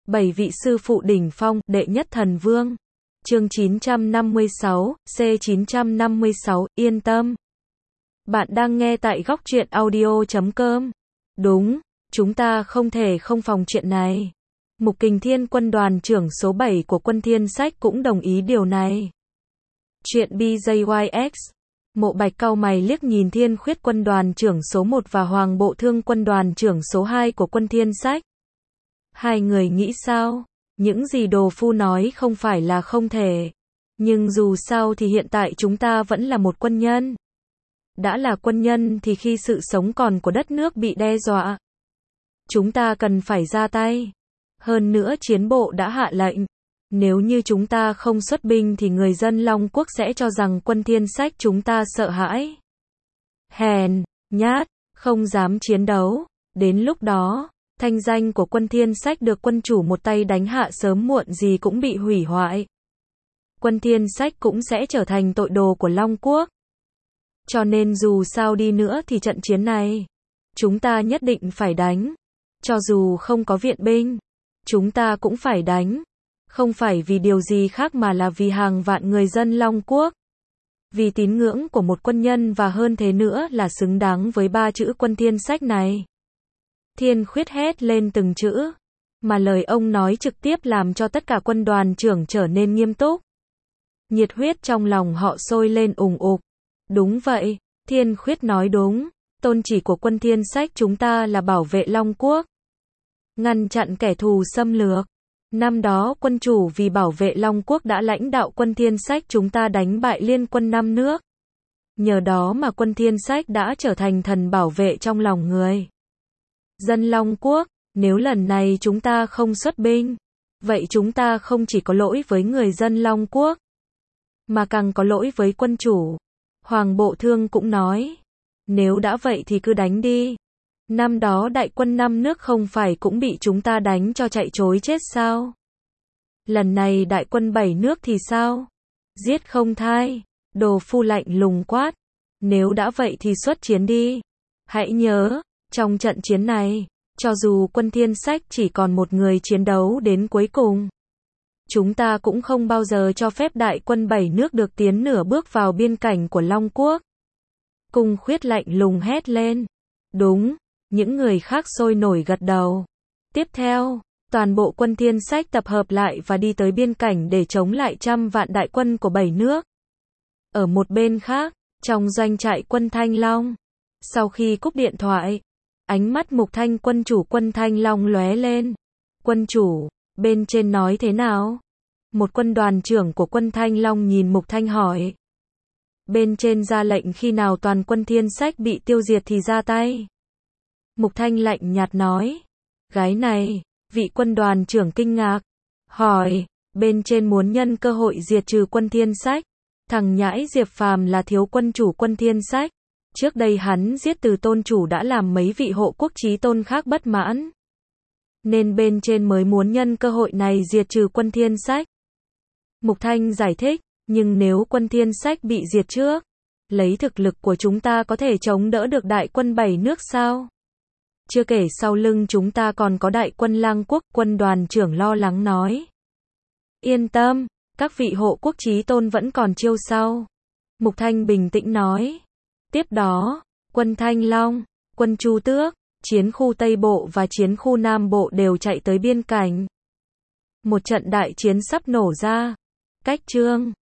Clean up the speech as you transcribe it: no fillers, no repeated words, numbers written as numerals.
7 vị sư phụ đỉnh phong, đệ nhất thần vương. Chương 956, C956, yên tâm. Bạn đang nghe tại góc truyện audio.com. Đúng, chúng ta không thể không phòng chuyện này. Mục Kình Thiên, quân đoàn trưởng số 7 của quân Thiên Sách cũng đồng ý điều này. Chuyện BJYX. Mộ Bạch cau mày liếc nhìn Thiên Khuyết, quân đoàn trưởng số 1 và Hoàng Bộ Thương, quân đoàn trưởng số 2 của quân Thiên Sách. Hai người nghĩ sao? Những gì Đồ Phu nói không phải là không thể. Nhưng dù sao thì hiện tại chúng ta vẫn là một quân nhân. Đã là quân nhân thì khi sự sống còn của đất nước bị đe dọa, chúng ta cần phải ra tay. Hơn nữa chiến bộ đã hạ lệnh. Nếu như chúng ta không xuất binh thì người dân Long Quốc sẽ cho rằng quân Thiên Sách chúng ta sợ hãi. Hèn, nhát, không dám chiến đấu. Đến lúc đó, thanh danh của quân Thiên Sách được quân chủ một tay đánh hạ sớm muộn gì cũng bị hủy hoại. Quân Thiên Sách cũng sẽ trở thành tội đồ của Long Quốc. Cho nên dù sao đi nữa thì trận chiến này, chúng ta nhất định phải đánh. Cho dù không có viện binh, chúng ta cũng phải đánh. Không phải vì điều gì khác mà là vì hàng vạn người dân Long Quốc. Vì tín ngưỡng của một quân nhân và hơn thế nữa là xứng đáng với 3 chữ quân Thiên Sách này. Thiên Khuyết hét lên từng chữ, mà lời ông nói trực tiếp làm cho tất cả quân đoàn trưởng trở nên nghiêm túc. Nhiệt huyết trong lòng họ sôi lên ùng ục. Đúng vậy, Thiên Khuyết nói đúng. Tôn chỉ của quân Thiên Sách chúng ta là bảo vệ Long Quốc, ngăn chặn kẻ thù xâm lược. Năm đó quân chủ vì bảo vệ Long Quốc đã lãnh đạo quân Thiên Sách chúng ta đánh bại liên quân 5 nước. Nhờ đó mà quân Thiên Sách đã trở thành thần bảo vệ trong lòng người dân Long Quốc. Nếu lần này chúng ta không xuất binh, vậy chúng ta không chỉ có lỗi với người dân Long Quốc, mà càng có lỗi với quân chủ. Hoàng Bộ Thương cũng nói, nếu đã vậy thì cứ đánh đi. Năm đó đại quân 5 nước không phải cũng bị chúng ta đánh cho chạy trối chết sao? Lần này đại quân 7 nước thì sao? Giết không thai. Đồ Phu lạnh lùng quát. Nếu đã vậy thì xuất chiến đi. Hãy nhớ, trong trận chiến này, cho dù quân Thiên Sách chỉ còn một người chiến đấu đến cuối cùng, chúng ta cũng không bao giờ cho phép đại quân 7 nước được tiến nửa bước vào biên cảnh của Long Quốc. Cung Khuyết lạnh lùng hét lên. Đúng. Những người khác sôi nổi gật đầu. Tiếp theo, toàn bộ quân Thiên Sách tập hợp lại và đi tới biên cảnh để chống lại trăm vạn đại quân của 7 nước. Ở một bên khác, trong doanh trại quân Thanh Long, sau khi cúp điện thoại, ánh mắt Mục Thanh, quân chủ quân Thanh Long lóe lên. Quân chủ, bên trên nói thế nào? Một quân đoàn trưởng của quân Thanh Long nhìn Mục Thanh hỏi. Bên trên ra lệnh khi nào toàn quân Thiên Sách bị tiêu diệt thì ra tay. Mục Thanh lạnh nhạt nói. Gái này, vị quân đoàn trưởng kinh ngạc, hỏi, bên trên muốn nhân cơ hội diệt trừ quân Thiên Sách. Thằng nhãi Diệp Phàm là thiếu quân chủ quân Thiên Sách. Trước đây hắn giết Từ Tôn chủ đã làm mấy vị hộ quốc chí tôn khác bất mãn. Nên bên trên mới muốn nhân cơ hội này diệt trừ quân Thiên Sách. Mục Thanh giải thích, nhưng nếu quân Thiên Sách bị diệt trước, lấy thực lực của chúng ta có thể chống đỡ được đại quân 7 nước sao? Chưa kể sau lưng chúng ta còn có đại quân Lang Quốc, quân đoàn trưởng lo lắng nói. Yên tâm, các vị hộ quốc chí tôn vẫn còn chiêu sau. Mục Thanh bình tĩnh nói. Tiếp đó, quân Thanh Long, quân Chu Tước, chiến khu Tây Bộ và chiến khu Nam Bộ đều chạy tới biên cảnh. Một trận đại chiến sắp nổ ra. Cách Trương,